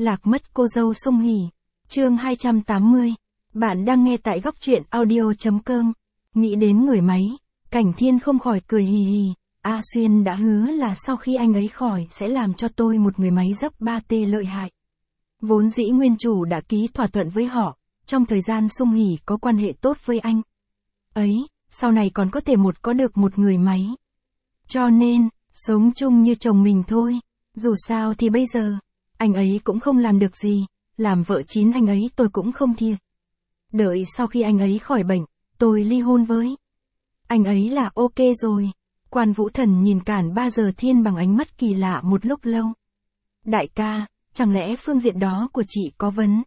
Lạc mất cô dâu Sung Hỉ. Chương 280. Bạn đang nghe tại góc truyện audio.com. Nghĩ đến người máy, Cảnh Thiên không khỏi cười hì hì. A Xuyên đã hứa là sau khi anh ấy khỏi sẽ làm cho tôi một người máy dấp 3T lợi hại. Vốn dĩ nguyên chủ đã ký thỏa thuận với họ, trong thời gian Sung Hỉ có quan hệ tốt với anh ấy, sau này còn có thể có được một người máy. Cho nên, sống chung như chồng mình thôi. Dù sao thì bây giờ, anh ấy cũng không làm được gì, làm vợ chín anh ấy tôi cũng không thiệt. Đợi sau khi anh ấy khỏi bệnh, tôi ly hôn với anh ấy là ok rồi. Quan Vũ Thần nhìn Cản Ba Giờ Thiên bằng ánh mắt kỳ lạ một lúc lâu. Đại ca, chẳng lẽ phương diện đó của chị có vấn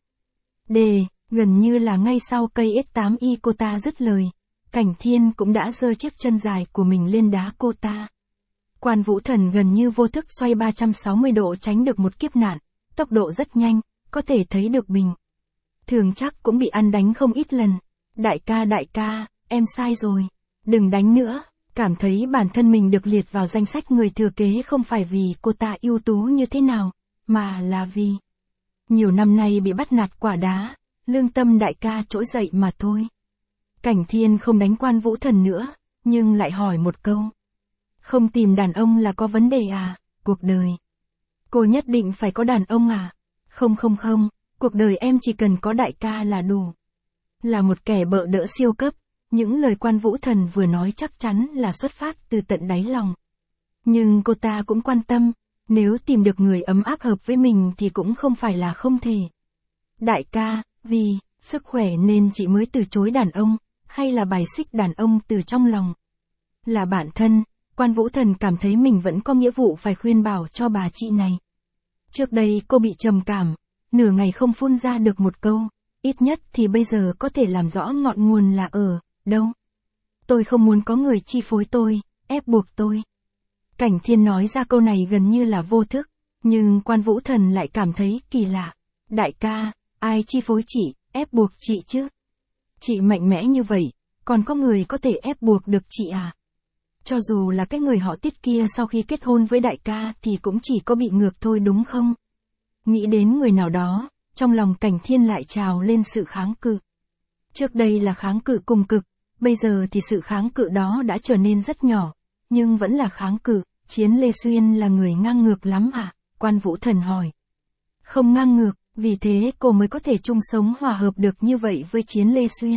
đề? Gần như là ngay sau cây S8i cô ta dứt lời, Cảnh Thiên cũng đã giơ chiếc chân dài của mình lên đá cô ta. Quan Vũ Thần gần như vô thức xoay 360 độ tránh được một kiếp nạn, tốc độ rất nhanh, có thể thấy được bình thường chắc cũng bị ăn đánh không ít lần. Đại ca, em sai rồi. Đừng đánh nữa. Cảm thấy bản thân mình được liệt vào danh sách người thừa kế không phải vì cô ta ưu tú như thế nào, mà là vì nhiều năm nay bị bắt nạt quả đá, lương tâm đại ca trỗi dậy mà thôi. Cảnh Thiên không đánh Quan Vũ Thần nữa, nhưng lại hỏi một câu. Không tìm đàn ông là có vấn đề à? Cuộc đời cô nhất định phải có đàn ông à? Không, cuộc đời em chỉ cần có đại ca là đủ. Là một kẻ bợ đỡ siêu cấp, những lời Quan Vũ Thần vừa nói chắc chắn là xuất phát từ tận đáy lòng. Nhưng cô ta cũng quan tâm, nếu tìm được người ấm áp hợp với mình thì cũng không phải là không thể. Đại ca, vì sức khỏe nên chị mới từ chối đàn ông, hay là bài xích đàn ông từ trong lòng? Là bản thân, Quan Vũ Thần cảm thấy mình vẫn có nghĩa vụ phải khuyên bảo cho bà chị này. Trước đây cô bị trầm cảm, nửa ngày không phun ra được một câu, ít nhất thì bây giờ có thể làm rõ ngọn nguồn là ở đâu. Tôi không muốn có người chi phối tôi, ép buộc tôi. Cảnh Thiên nói ra câu này gần như là vô thức, nhưng Quan Vũ Thần lại cảm thấy kỳ lạ. Đại ca, ai chi phối chị, ép buộc chị chứ? Chị mạnh mẽ như vậy, còn có người có thể ép buộc được chị à? Cho dù là cái người họ Tiết kia sau khi kết hôn với đại ca thì cũng chỉ có bị ngược thôi đúng không? Nghĩ đến người nào đó, trong lòng Cảnh Thiên lại trào lên sự kháng cự. Trước đây là kháng cự cùng cực, bây giờ thì sự kháng cự đó đã trở nên rất nhỏ, nhưng vẫn là kháng cự. Chiến Lê Xuyên là người ngang ngược lắm à? Quan Vũ Thần hỏi. Không ngang ngược, vì thế cô mới có thể chung sống hòa hợp được như vậy với Chiến Lê Xuyên.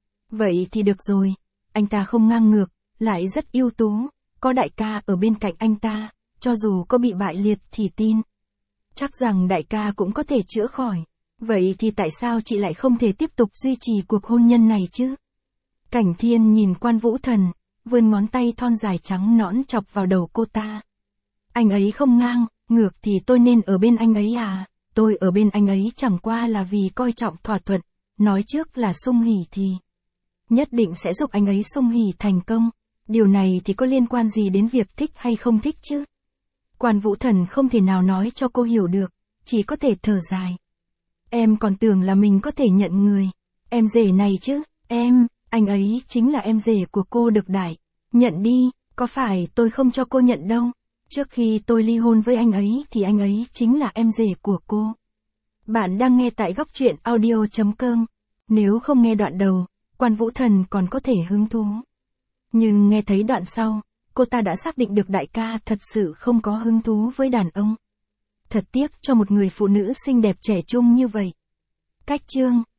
Vậy thì được rồi, anh ta không ngang ngược, lại rất ưu tú, có đại ca ở bên cạnh anh ta, cho dù có bị bại liệt thì tin chắc rằng đại ca cũng có thể chữa khỏi. Vậy thì tại sao chị lại không thể tiếp tục duy trì cuộc hôn nhân này chứ? Cảnh Thiên nhìn Quan Vũ Thần, vươn ngón tay thon dài trắng nõn chọc vào đầu cô ta. Anh ấy không ngang ngược thì tôi nên ở bên anh ấy à? Tôi ở bên anh ấy chẳng qua là vì coi trọng thỏa thuận, nói trước là Sung Hỉ thì nhất định sẽ giúp anh ấy Sung Hỉ thành công. Điều này thì có liên quan gì đến việc thích hay không thích chứ? Quan Vũ Thần không thể nào nói cho cô hiểu được, chỉ có thể thở dài. Em còn tưởng là mình có thể nhận người em rể này chứ? Anh ấy chính là em rể của cô được đại nhận đi, có phải tôi không cho cô nhận đâu. Trước khi tôi ly hôn với anh ấy thì anh ấy chính là em rể của cô. Bạn đang nghe tại góc truyện audio.com. Nếu không nghe đoạn đầu, Quan Vũ Thần còn có thể hứng thú. Nhưng nghe thấy đoạn sau, cô ta đã xác định được đại ca thật sự không có hứng thú với đàn ông. Thật tiếc cho một người phụ nữ xinh đẹp trẻ trung như vậy. Cách chương